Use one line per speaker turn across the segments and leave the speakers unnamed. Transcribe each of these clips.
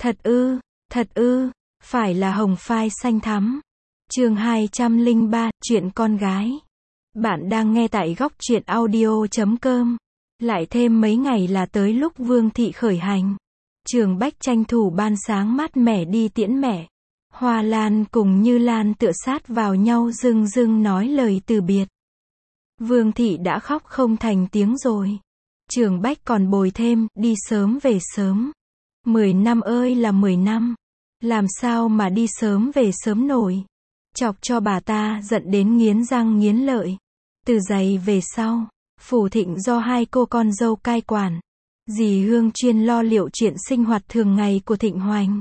Thật ư, phải là hồng phai xanh thắm. Chương 203, chuyện con gái. Bạn đang nghe tại góc truyện audio.com. Lại thêm mấy ngày là tới lúc Vương Thị khởi hành. Trường Bách tranh thủ ban sáng mát mẻ đi tiễn mẹ. Hoa Lan cùng Như Lan tựa sát vào nhau rưng rưng nói lời từ biệt. Vương Thị đã khóc không thành tiếng rồi. Trường Bách còn bồi thêm, đi sớm về sớm. 10 năm ơi là 10 năm. Làm sao mà đi sớm về sớm nổi. Chọc cho bà ta giận đến nghiến răng nghiến lợi. Từ giày về sau, Phủ Thịnh do hai cô con dâu cai quản. Dì Hương chuyên lo liệu chuyện sinh hoạt thường ngày của Thịnh Hoành.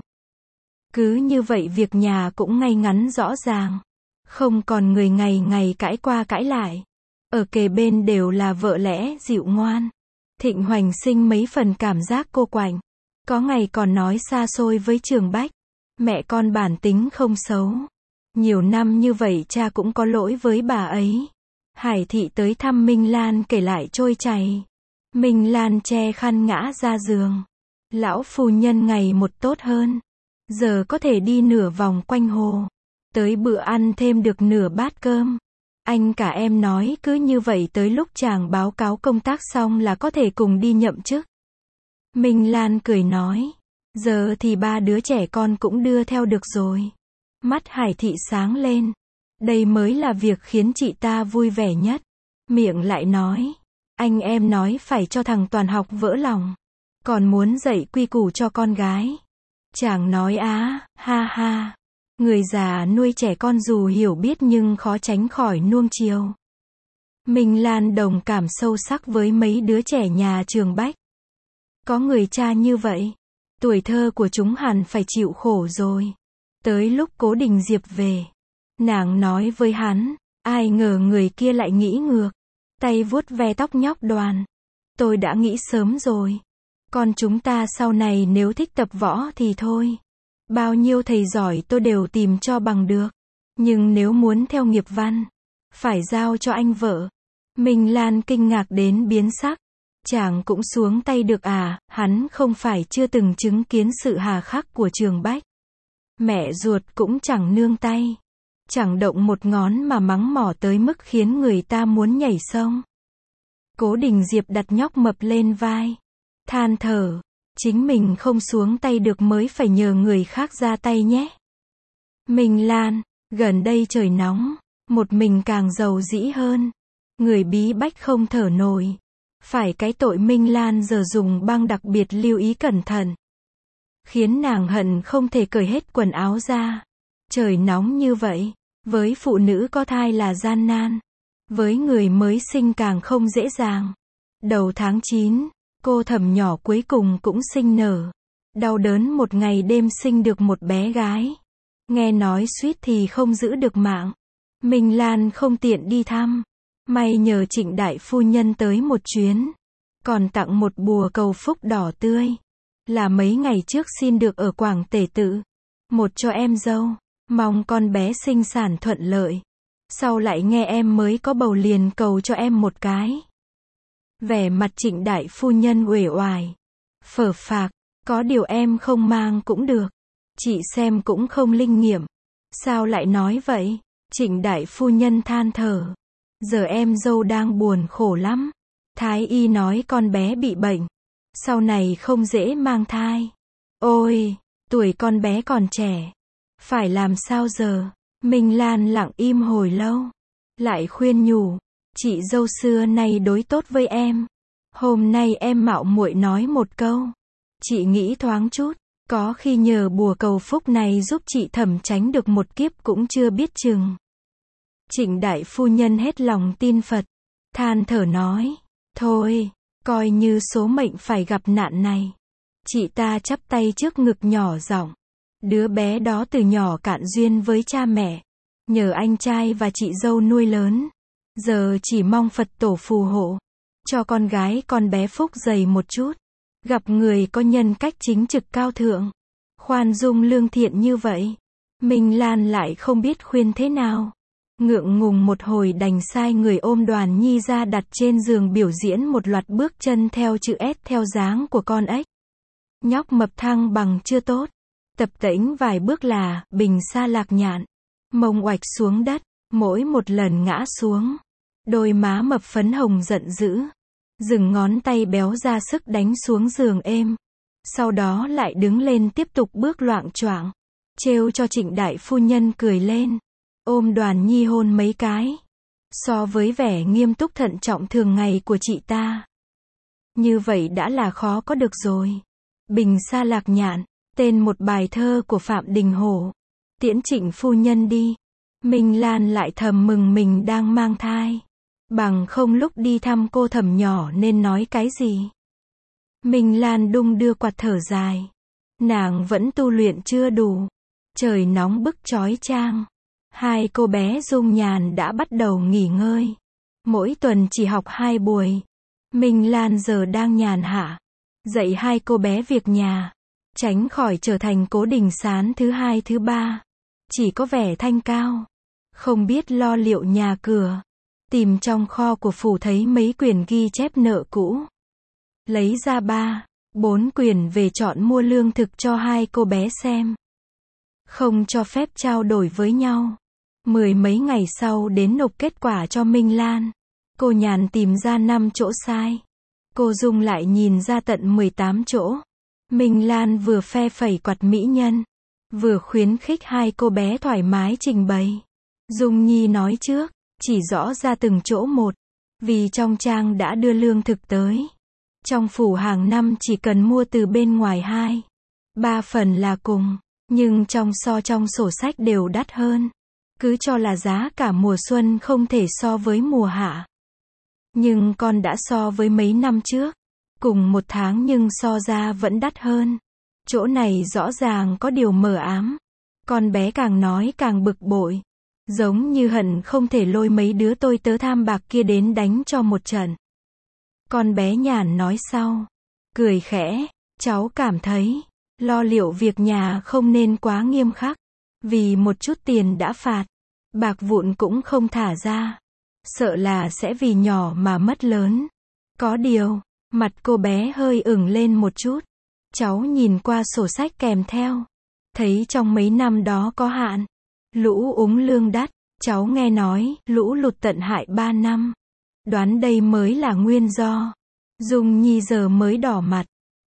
Cứ như vậy việc nhà cũng ngay ngắn rõ ràng. Không còn người ngày ngày cãi qua cãi lại. Ở kề bên đều là vợ lẽ dịu ngoan. Thịnh Hoành sinh mấy phần cảm giác cô quạnh. Có ngày còn nói xa xôi với Trường Bách. Mẹ con bản tính không xấu. Nhiều năm như vậy cha cũng có lỗi với bà ấy. Hải Thị tới thăm Minh Lan kể lại trôi chảy. Minh Lan che khăn ngã ra giường. Lão phu nhân ngày một tốt hơn. Giờ có thể đi nửa vòng quanh hồ. Tới bữa ăn thêm được nửa bát cơm. Anh cả em nói cứ như vậy tới lúc chàng báo cáo công tác xong là có thể cùng đi nhậm chức. Minh Lan cười nói. Giờ thì ba đứa trẻ con cũng đưa theo được rồi. Mắt Hải Thị sáng lên. Đây mới là việc khiến chị ta vui vẻ nhất. Miệng lại nói. Anh em nói phải cho thằng Toàn học vỡ lòng. Còn muốn dạy quy củ cho con gái. Chàng nói ha ha. Người già nuôi trẻ con dù hiểu biết nhưng khó tránh khỏi nuông chiều. Minh Lan đồng cảm sâu sắc với mấy đứa trẻ nhà Trường Bách. Có người cha như vậy. Tuổi thơ của chúng hẳn phải chịu khổ rồi. Tới lúc Cố Đình Diệp về. Nàng nói với hắn. Ai ngờ người kia lại nghĩ ngược. Tay vuốt ve tóc nhóc Đoàn. Tôi đã nghĩ sớm rồi. Con chúng ta sau này nếu thích tập võ thì thôi. Bao nhiêu thầy giỏi tôi đều tìm cho bằng được. Nhưng nếu muốn theo nghiệp văn, phải giao cho anh vợ. Minh Lan kinh ngạc đến biến sắc. Chàng cũng xuống tay được à, hắn không phải chưa từng chứng kiến sự hà khắc của Trường Bách. Mẹ ruột cũng chẳng nương tay. Chẳng động một ngón mà mắng mỏ tới mức khiến người ta muốn nhảy sông. Cố Đình Diệp đặt nhóc mập lên vai. Than thở. Chính mình không xuống tay được mới phải nhờ người khác ra tay nhé. Minh Lan, gần đây trời nóng, một mình càng giàu dĩ hơn. Người bí bách không thở nổi. Phải cái tội Minh Lan giờ dùng băng đặc biệt lưu ý cẩn thận. Khiến nàng hận không thể cởi hết quần áo ra. Trời nóng như vậy, với phụ nữ có thai là gian nan. Với người mới sinh càng không dễ dàng. Đầu tháng 9. Cô Thẩm nhỏ cuối cùng cũng sinh nở. Đau đớn một ngày đêm sinh được một bé gái. Nghe nói suýt thì không giữ được mạng. Minh Lan không tiện đi thăm. May nhờ Trịnh đại phu nhân tới một chuyến. Còn tặng một bùa cầu phúc đỏ tươi. Là mấy ngày trước xin được ở Quảng Tể Tự. Một cho em dâu. Mong con bé sinh sản thuận lợi. Sau lại nghe em mới có bầu liền cầu cho em một cái. Vẻ mặt Trịnh đại phu nhân uể oải. Phở phạc, có điều em không mang cũng được. Chị xem cũng không linh nghiệm. Sao lại nói vậy? Trịnh đại phu nhân than thở. Giờ em dâu đang buồn khổ lắm. Thái y nói con bé bị bệnh. Sau này không dễ mang thai. Ôi, tuổi con bé còn trẻ. Phải làm sao giờ? Minh Lan lặng im hồi lâu. Lại khuyên nhủ. Chị dâu xưa nay đối tốt với em. Hôm nay em mạo muội nói một câu. Chị nghĩ thoáng chút. Có khi nhờ bùa cầu phúc này giúp chị Thẩm tránh được một kiếp cũng chưa biết chừng. Trịnh đại phu nhân hết lòng tin Phật. Than thở nói. Thôi, coi như số mệnh phải gặp nạn này. Chị ta chắp tay trước ngực nhỏ giọng. Đứa bé đó từ nhỏ cạn duyên với cha mẹ. Nhờ anh trai và chị dâu nuôi lớn. Giờ chỉ mong Phật tổ phù hộ. Cho con gái con bé phúc dày một chút. Gặp người có nhân cách chính trực cao thượng. Khoan dung lương thiện như vậy. Minh Lan lại không biết khuyên thế nào. Ngượng ngùng một hồi đành sai người ôm Đoàn Nhi ra đặt trên giường biểu diễn một loạt bước chân theo chữ S theo dáng của con ếch. Nhóc mập thăng bằng chưa tốt. Tập tễnh vài bước là, bình sa lạc nhạn. Mông oạch xuống đất, mỗi một lần ngã xuống. Đôi má mập phấn hồng giận dữ. Dừng ngón tay béo ra sức đánh xuống giường êm. Sau đó lại đứng lên tiếp tục bước loạng choạng. Trêu cho Trịnh đại phu nhân cười lên. Ôm Đoàn Nhi hôn mấy cái. So với vẻ nghiêm túc thận trọng thường ngày của chị ta, như vậy đã là khó có được rồi. Bình sa lạc nhạn, tên một bài thơ của Phạm Đình Hổ. Tiễn Trịnh phu nhân đi. Minh Lan lại thầm mừng mình đang mang thai. Bằng không lúc đi thăm cô Thẩm nhỏ nên nói cái gì. Minh Lan đung đưa quạt thở dài. Nàng vẫn tu luyện chưa đủ. Trời nóng bức chói chang. Hai cô bé Dung Nhàn đã bắt đầu nghỉ ngơi. Mỗi tuần chỉ học 2 buổi. Minh Lan giờ đang nhàn hạ. Dạy hai cô bé việc nhà. Tránh khỏi trở thành Cố Đình Sán thứ 2 thứ 3. Chỉ có vẻ thanh cao. Không biết lo liệu nhà cửa. Tìm trong kho của phủ thấy mấy quyển ghi chép nợ cũ. Lấy ra 3, 4 quyển về chọn mua lương thực cho hai cô bé xem. Không cho phép trao đổi với nhau. 10 mấy ngày sau đến nộp kết quả cho Minh Lan. Cô Nhàn tìm ra 5 chỗ sai. Cô Dung lại nhìn ra tận 18 chỗ. Minh Lan vừa phe phẩy quạt mỹ nhân, vừa khuyến khích hai cô bé thoải mái trình bày. Dung Nhi nói trước, chỉ rõ ra từng chỗ một. Vì trong trang đã đưa lương thực tới. Trong phủ hàng năm chỉ cần mua từ bên ngoài 2, 3 phần là cùng. Nhưng trong sổ sách đều đắt hơn. Cứ cho là giá cả mùa xuân không thể so với mùa hạ. Nhưng con đã so với mấy năm trước. Cùng một tháng nhưng so ra vẫn đắt hơn. Chỗ này rõ ràng có điều mờ ám. Con bé càng nói càng bực bội. Giống như hận không thể lôi mấy đứa tôi tớ tham bạc kia đến đánh cho một trận. Con bé Nhàn nói sau. Cười khẽ, cháu cảm thấy, lo liệu việc nhà không nên quá nghiêm khắc. Vì một chút tiền đã phạt, bạc vụn cũng không thả ra. Sợ là sẽ vì nhỏ mà mất lớn. Có điều, mặt cô bé hơi ửng lên một chút. Cháu nhìn qua sổ sách kèm theo. Thấy trong mấy năm đó có hạn. Lũ úng lương đắt. Cháu nghe nói, lũ lụt tận hại 3 năm. Đoán đây mới là nguyên do. Dung Nhi giờ mới đỏ mặt.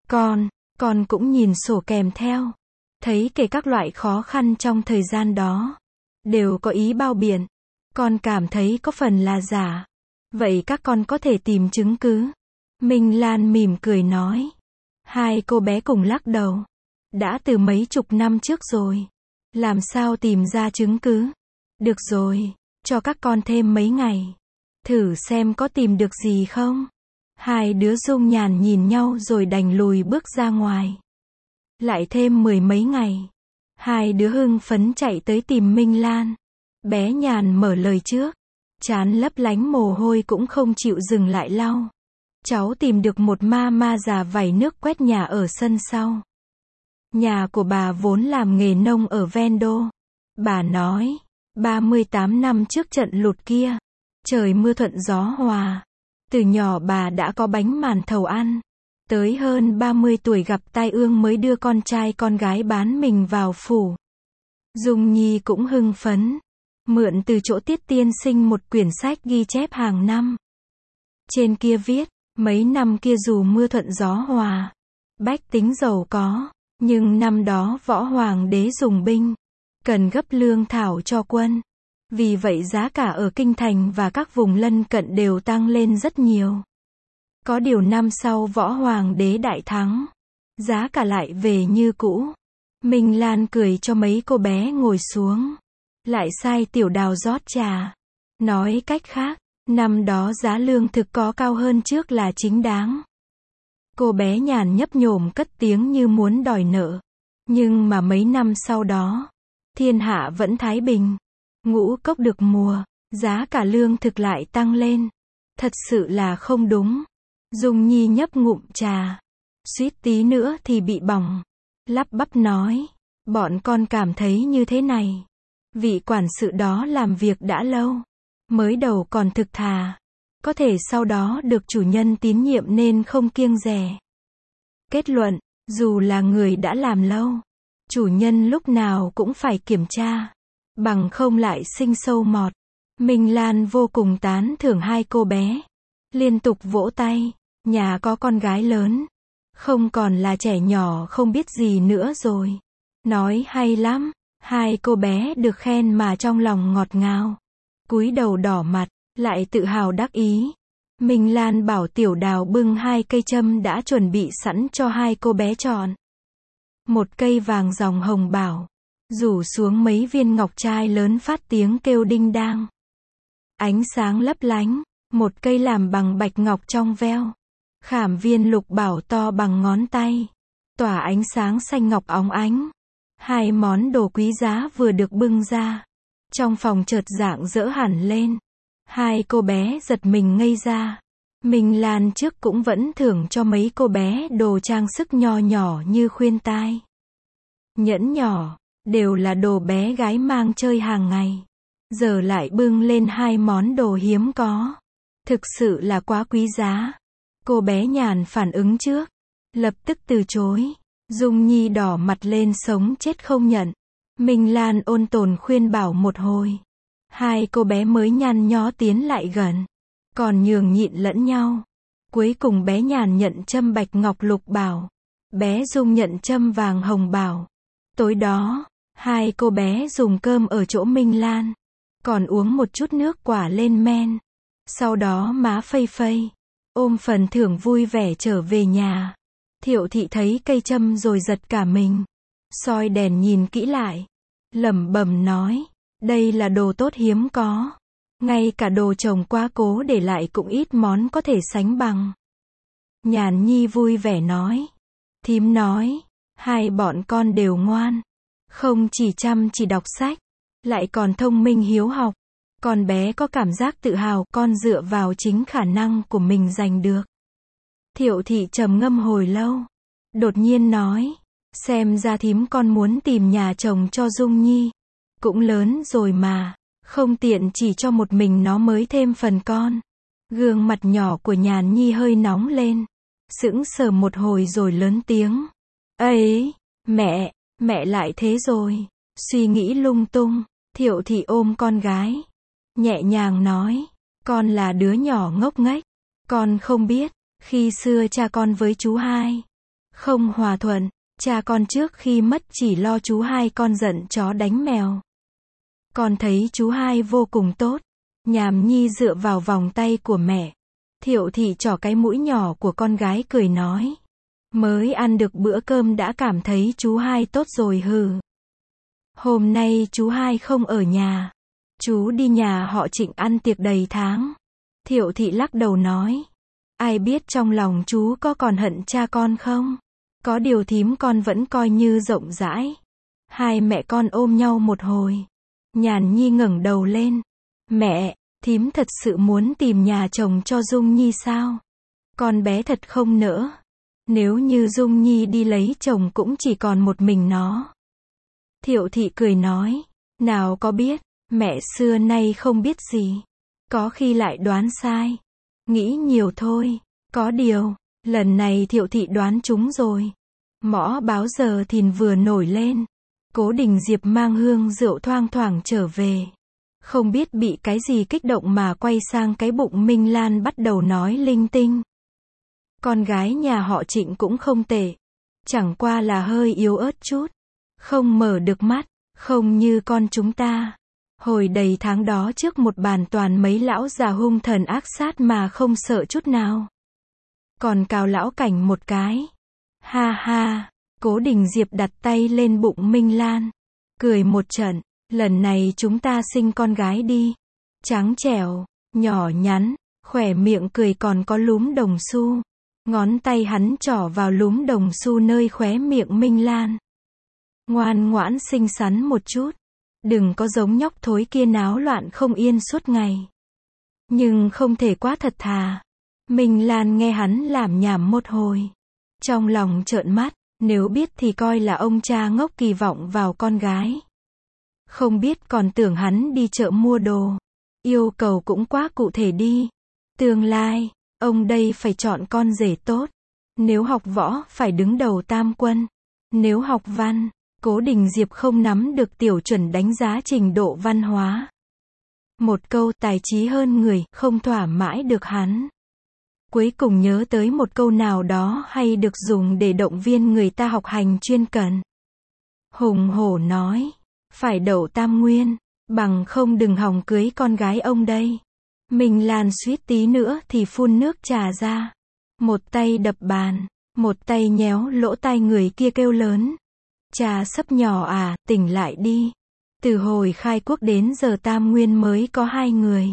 Con cũng nhìn sổ kèm theo. Thấy kể các loại khó khăn trong thời gian đó. Đều có ý bao biện. Con cảm thấy có phần là giả. Vậy các con có thể tìm chứng cứ. Minh Lan mỉm cười nói. Hai cô bé cùng lắc đầu. Đã từ mấy chục năm trước rồi. Làm sao tìm ra chứng cứ. Được rồi, cho các con thêm mấy ngày. Thử xem có tìm được gì không. Hai đứa Dung Nhàn nhìn nhau rồi đành lùi bước ra ngoài. Lại thêm 10 mấy ngày. Hai đứa hưng phấn chạy tới tìm Minh Lan. Bé Nhàn mở lời trước. Trán lấp lánh mồ hôi cũng không chịu dừng lại lau. Cháu tìm được một ma già vẩy nước quét nhà ở sân sau. Nhà của bà vốn làm nghề nông ở ven đô. Bà nói, 38 năm trước trận lụt kia, trời mưa thuận gió hòa. Từ nhỏ bà đã có bánh màn thầu ăn. Tới hơn 30 tuổi gặp tai ương mới đưa con trai con gái bán mình vào phủ. Dung Nhi cũng hưng phấn. Mượn từ chỗ Tiết tiên sinh một quyển sách ghi chép hàng năm. Trên kia viết, mấy năm kia dù mưa thuận gió hòa, bách tính giàu có, nhưng năm đó võ hoàng đế dùng binh, cần gấp lương thảo cho quân. Vì vậy giá cả ở kinh thành và các vùng lân cận đều tăng lên rất nhiều. Có điều năm sau võ hoàng đế đại thắng, giá cả lại về như cũ. Minh Lan cười cho mấy cô bé ngồi xuống. Lại sai Tiểu Đào rót trà. Nói cách khác, năm đó giá lương thực có cao hơn trước là chính đáng. Cô bé Nhàn nhấp nhổm cất tiếng như muốn đòi nợ. Nhưng mà mấy năm sau đó, thiên hạ vẫn thái bình. Ngũ cốc được mùa, giá cả lương thực lại tăng lên. Thật sự là không đúng. Dung Nhi nhấp ngụm trà. Suýt tí nữa thì bị bỏng. Lắp bắp nói, bọn con cảm thấy như thế này. Vị quản sự đó làm việc đã lâu. Mới đầu còn thực thà. Có thể sau đó được chủ nhân tín nhiệm nên không kiêng dè. Kết luận, Dù là người đã làm lâu, chủ nhân lúc nào cũng phải kiểm tra, bằng không lại sinh sâu mọt. Minh Lan vô cùng tán thưởng hai cô bé, liên tục vỗ tay, nhà có con gái lớn, không còn là trẻ nhỏ không biết gì nữa rồi. Nói hay lắm, hai cô bé được khen mà trong lòng ngọt ngào, cúi đầu đỏ mặt, lại tự hào đắc ý. Minh Lan bảo Tiểu Đào bưng hai cây châm đã chuẩn bị sẵn cho hai cô bé chọn. Một cây vàng dòng hồng bảo, rủ xuống mấy viên ngọc trai lớn phát tiếng kêu đinh đang. Ánh sáng lấp lánh, một cây làm bằng bạch ngọc trong veo. Khảm viên lục bảo to bằng ngón tay, tỏa ánh sáng xanh ngọc óng ánh. Hai món đồ quý giá vừa được bưng ra, trong phòng chợt rạng rỡ hẳn lên. Hai cô bé giật mình ngây ra. Minh Lan trước cũng vẫn thưởng cho mấy cô bé đồ trang sức nho nhỏ như khuyên tai, nhẫn nhỏ, đều là đồ bé gái mang chơi hàng ngày. Giờ lại bưng lên hai món đồ hiếm có. Thực sự là quá quý giá. Cô bé Nhàn phản ứng trước, lập tức từ chối. Dung Nhi đỏ mặt lên sống chết không nhận. Minh Lan ôn tồn khuyên bảo một hồi, hai cô bé mới nhăn nhó tiến lại gần, còn nhường nhịn lẫn nhau. Cuối cùng bé Nhàn nhận châm bạch ngọc lục bảo, bé Dung nhận châm vàng hồng bảo. Tối đó, hai cô bé dùng cơm ở chỗ Minh Lan, còn uống một chút nước quả lên men. Sau đó má phây phây, ôm phần thưởng vui vẻ trở về nhà. Thiệu thị thấy cây châm rồi giật cả mình, soi đèn nhìn kỹ lại, lẩm bẩm nói, đây là đồ tốt hiếm có. Ngay cả đồ chồng quá cố để lại cũng ít món có thể sánh bằng. Nhàn Nhi vui vẻ nói, thím nói, hai bọn con đều ngoan, không chỉ chăm chỉ đọc sách, lại còn thông minh hiếu học. Con bé có cảm giác tự hào con dựa vào chính khả năng của mình giành được. Thiệu thị trầm ngâm hồi lâu, đột nhiên nói, xem ra thím con muốn tìm nhà chồng cho Dung Nhi. Cũng lớn rồi mà, không tiện chỉ cho một mình nó mới thêm phần con. Gương mặt nhỏ của Nhàn Nhi hơi nóng lên, sững sờ một hồi rồi lớn tiếng. Ấy, mẹ lại thế rồi. Suy nghĩ lung tung, Thiệu thị ôm con gái, nhẹ nhàng nói, con là đứa nhỏ ngốc nghếch, con không biết, khi xưa cha con với chú hai không hòa thuận, cha con trước khi mất chỉ lo chú hai con giận chó đánh mèo. Con thấy chú hai vô cùng tốt. Nhàm Nhi dựa vào vòng tay của mẹ. Thiệu thị trỏ cái mũi nhỏ của con gái cười nói, mới ăn được bữa cơm đã cảm thấy chú hai tốt rồi hừ. Hôm nay chú hai không ở nhà, chú đi nhà họ Trịnh ăn tiệc đầy tháng. Thiệu thị lắc đầu nói, ai biết trong lòng chú có còn hận cha con không? Có điều thím con vẫn coi như rộng rãi. Hai mẹ con ôm nhau một hồi. Nhàn Nhi ngẩng đầu lên. Mẹ, thím thật sự muốn tìm nhà chồng cho Dung Nhi sao? Con bé thật không nỡ. Nếu như Dung Nhi đi lấy chồng cũng chỉ còn một mình nó. Thiệu thị cười nói, nào có biết, mẹ xưa nay không biết gì. Có khi lại đoán sai. Nghĩ nhiều thôi. Có điều, lần này Thiệu thị đoán trúng rồi. Mõ báo giờ thìn vừa nổi lên. Cố Đình Diệp mang hương rượu thoang thoảng trở về. Không biết bị cái gì kích động mà quay sang cái bụng Minh Lan bắt đầu nói linh tinh. Con gái nhà họ Trịnh cũng không tệ. Chẳng qua là hơi yếu ớt chút. Không mở được mắt, không như con chúng ta. Hồi đầy tháng đó trước một bàn toàn mấy lão già hung thần ác sát mà không sợ chút nào. Còn cào lão Cảnh một cái. Ha ha, Cố Đình Diệp đặt tay lên bụng Minh Lan. Cười một trận, lần này chúng ta sinh con gái đi. Trắng trẻo, nhỏ nhắn, khỏe miệng cười còn có lúm đồng xu. Ngón tay hắn trỏ vào lúm đồng xu nơi khóe miệng Minh Lan. Ngoan ngoãn xinh xắn một chút. Đừng có giống nhóc thối kia náo loạn không yên suốt ngày. Nhưng không thể quá thật thà. Minh Lan nghe hắn làm nhảm một hồi. Trong lòng trợn mắt, nếu biết thì coi là ông cha ngốc kỳ vọng vào con gái. Không biết còn tưởng hắn đi chợ mua đồ. Yêu cầu cũng quá cụ thể đi. Tương lai, ông đây phải chọn con rể tốt. Nếu học võ, phải đứng đầu tam quân. Nếu học văn, Cố Đình Diệp không nắm được tiểu chuẩn đánh giá trình độ văn hóa. Một câu tài trí hơn người, không thỏa mãi được hắn. Cuối cùng nhớ tới một câu nào đó hay được dùng để động viên người ta học hành chuyên cần. Hùng hổ nói, phải đậu tam nguyên, bằng không đừng hòng cưới con gái ông đây. Minh Lan suýt tí nữa thì phun nước trà ra. Một tay đập bàn, một tay nhéo lỗ tai người kia kêu lớn. Trà sấp nhỏ à, tỉnh lại đi. Từ hồi khai quốc đến giờ tam nguyên mới có 2 người.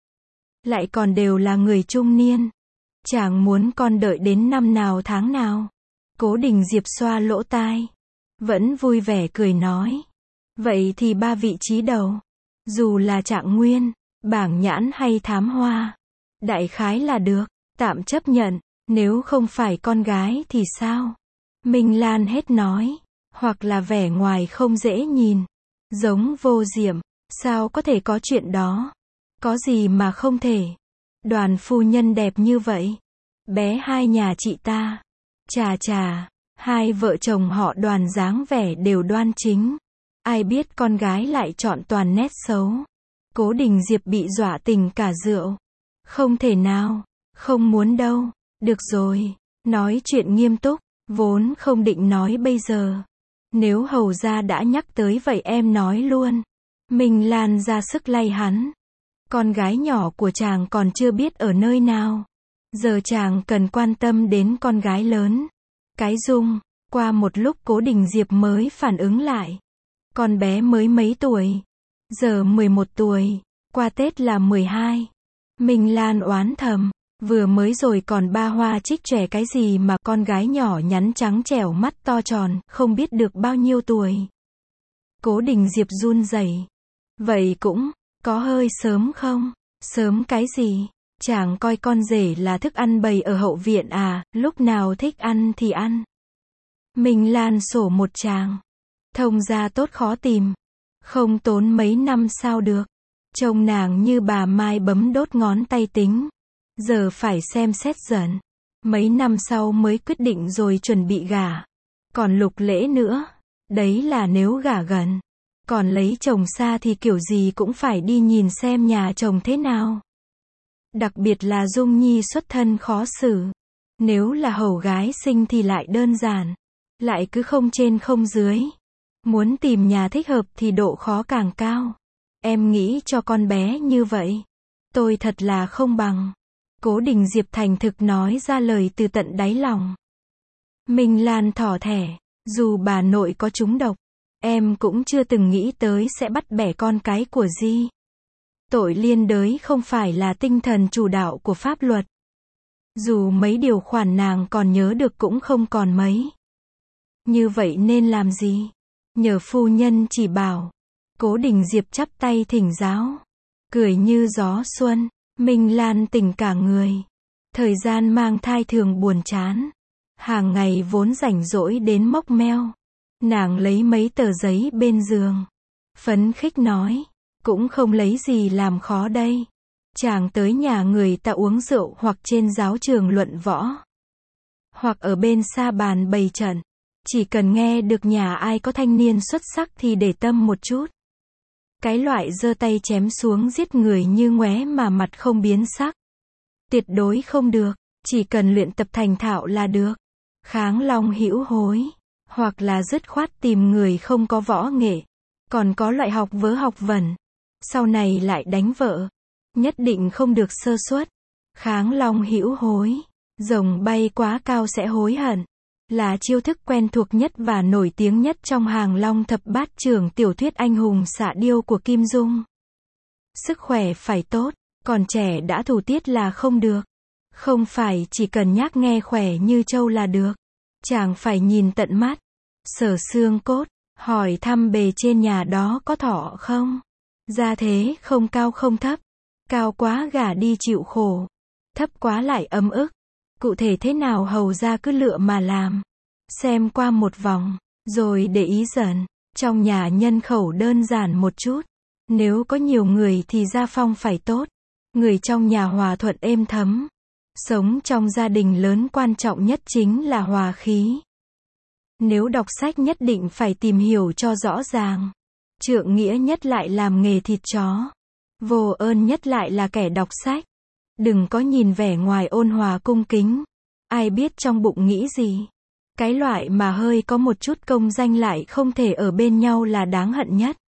Lại còn đều là người trung niên. Chàng muốn con đợi đến năm nào tháng nào. Cố Đình Diệp xoa lỗ tai. Vẫn vui vẻ cười nói. Vậy thì 3 vị trí đầu. Dù là trạng nguyên, bảng nhãn hay thám hoa. Đại khái là được, tạm chấp nhận. Nếu không phải con gái thì sao? Minh Lan hết nói. Hoặc là vẻ ngoài không dễ nhìn. Giống Vô Diệm. Sao có thể có chuyện đó? Có gì mà không thể? Đoàn phu nhân đẹp như vậy. Bé hai nhà chị ta. Chà chà, hai vợ chồng họ Đoàn dáng vẻ đều đoan chính. Ai biết con gái lại chọn toàn nét xấu. Cố Đình Diệp bị dọa tỉnh cả rượu. Không thể nào, không muốn đâu. Được rồi, nói chuyện nghiêm túc, vốn không định nói bây giờ. Nếu hầu gia đã nhắc tới vậy em nói luôn. Minh Lan ra sức lay hắn. Con gái nhỏ của chàng còn chưa biết ở nơi nào. Giờ chàng cần quan tâm đến con gái lớn. Cái Dung. Qua một lúc Cố Đình Diệp mới phản ứng lại. Con bé mới mấy tuổi? Giờ 11 tuổi. Qua Tết là 12. Minh Lan oán thầm. Vừa mới rồi còn ba hoa trích trẻ cái gì mà con gái nhỏ nhắn trắng trẻo mắt to tròn, không biết được bao nhiêu tuổi. Cố Đình Diệp run rẩy. Vậy cũng, có hơi sớm không? Sớm cái gì? Chàng coi con rể là thức ăn bày ở hậu viện à, lúc nào thích ăn thì ăn. Minh Lan sổ một tràng. Thông gia tốt khó tìm. Không tốn mấy năm sao được. Trông nàng như bà Mai bấm đốt ngón tay tính. Giờ phải xem xét dần. Mấy năm sau mới quyết định rồi chuẩn bị gả. Còn Lục Lễ nữa. Đấy là nếu gả gần. Còn lấy chồng xa thì kiểu gì cũng phải đi nhìn xem nhà chồng thế nào. Đặc biệt là Dung Nhi xuất thân khó xử. Nếu là hầu gái sinh thì lại đơn giản. Lại cứ không trên không dưới. Muốn tìm nhà thích hợp thì độ khó càng cao. Em nghĩ cho con bé như vậy. Tôi thật là không bằng. Cố Đình Diệp thành thực nói ra lời từ tận đáy lòng. Minh Lan thỏ thẻ. Dù bà nội có trúng độc, em cũng chưa từng nghĩ tới sẽ bắt bẻ con cái của Di. Tội liên đới không phải là tinh thần chủ đạo của pháp luật. Dù mấy điều khoản nàng còn nhớ được cũng không còn mấy. Như vậy nên làm gì? Nhờ phu nhân chỉ bảo. Cố Đình Diệp chắp tay thỉnh giáo. Cười như gió xuân. Minh Lan tỉnh cả người. Thời gian mang thai thường buồn chán. Hàng ngày vốn rảnh rỗi đến mốc meo. Nàng lấy mấy tờ giấy bên giường. Phấn khích nói. Cũng không lấy gì làm khó đây. Chàng tới nhà người ta uống rượu hoặc trên giáo trường luận võ. Hoặc ở bên sa bàn bày trận. Chỉ cần nghe được nhà ai có thanh niên xuất sắc thì để tâm một chút. Cái loại giơ tay chém xuống giết người như ngoé mà mặt không biến sắc. Tuyệt đối không được, chỉ cần luyện tập thành thạo là được. Kháng long hữu hối, hoặc là dứt khoát tìm người không có võ nghệ. Còn có loại học vớ học vẩn, sau này lại đánh vợ. Nhất định không được sơ suất. Kháng long hữu hối, rồng bay quá cao sẽ hối hận. Là chiêu thức quen thuộc nhất và nổi tiếng nhất trong hàng long thập bát trưởng tiểu thuyết anh hùng xạ điêu của Kim Dung. Sức khỏe phải tốt, còn trẻ đã thủ tiết là không được. Không phải chỉ cần nhắc nghe khỏe như trâu là được. Chàng phải nhìn tận mắt, sở xương cốt, hỏi thăm bề trên nhà đó có thọ không. Gia thế không cao không thấp. Cao quá gả đi chịu khổ. Thấp quá lại ấm ức. Cụ thể thế nào hầu ra cứ lựa mà làm. Xem qua một vòng, rồi để ý dần. Trong nhà nhân khẩu đơn giản một chút. Nếu có nhiều người thì gia phong phải tốt. Người trong nhà hòa thuận êm thấm. Sống trong gia đình lớn quan trọng nhất chính là hòa khí. Nếu đọc sách nhất định phải tìm hiểu cho rõ ràng. Trượng nghĩa nhất lại làm nghề thịt chó. Vô ơn nhất lại là kẻ đọc sách. Đừng có nhìn vẻ ngoài ôn hòa cung kính. Ai biết trong bụng nghĩ gì. Cái loại mà hơi có một chút công danh lại không thể ở bên nhau là đáng hận nhất.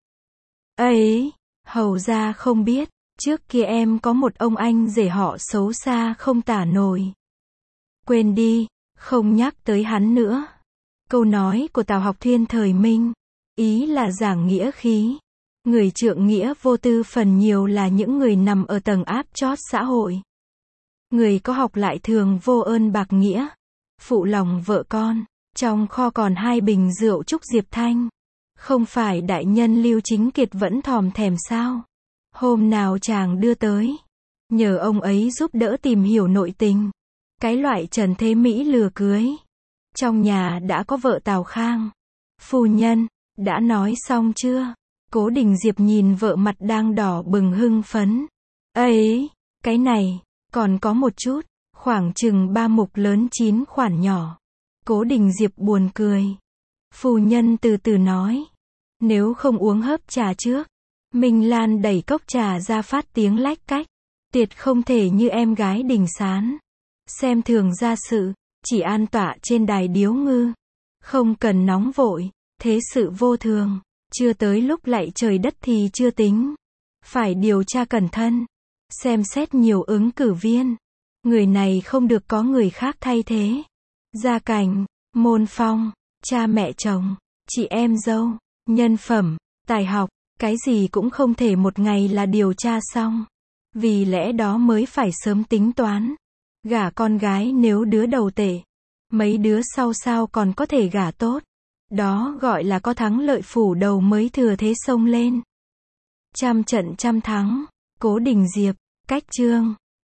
Ấy, hầu ra không biết, trước kia em có một ông anh rể họ xấu xa không tả nổi. Quên đi, không nhắc tới hắn nữa. Câu nói của Tào Học Thuyên thời Minh, ý là giảng nghĩa khí. Người trượng nghĩa vô tư phần nhiều là những người nằm ở tầng áp chót xã hội. Người có học lại thường vô ơn bạc nghĩa, phụ lòng vợ con. Trong kho còn 2 bình rượu Trúc Diệp Thanh. Không phải đại nhân Lưu Chính Kiệt vẫn thòm thèm sao? Hôm nào chàng đưa tới, nhờ ông ấy giúp đỡ tìm hiểu nội tình. Cái loại Trần Thế Mỹ lừa cưới. Trong nhà đã có vợ Tào Khang. Phu nhân, đã nói xong chưa? Cố Đình Diệp nhìn vợ mặt đang đỏ bừng hưng phấn. Ấy, cái này, còn có một chút, khoảng chừng 3 mục lớn 9 khoản nhỏ. Cố Đình Diệp buồn cười. Phu nhân từ từ nói. Nếu không uống hớp trà trước. Minh Lan đẩy cốc trà ra phát tiếng lách cách. Tuyệt không thể như em gái Đình Sán. Xem thường gia sự, chỉ an tọa trên đài điếu ngư. Không cần nóng vội, thế sự vô thường. Chưa tới lúc lạy trời đất thì chưa tính. Phải điều tra cẩn thận. Xem xét nhiều ứng cử viên. Người này không được có người khác thay thế. Gia cảnh, môn phong, cha mẹ chồng, chị em dâu, nhân phẩm, tài học, cái gì cũng không thể một ngày là điều tra xong. Vì lẽ đó mới phải sớm tính toán. Gả con gái nếu đứa đầu tệ, mấy đứa sau sao còn có thể gả tốt. Đó gọi là có thắng lợi phủ đầu mới thừa thế xông lên. Trăm trận trăm thắng, Cố Đình Diệp, cách chương.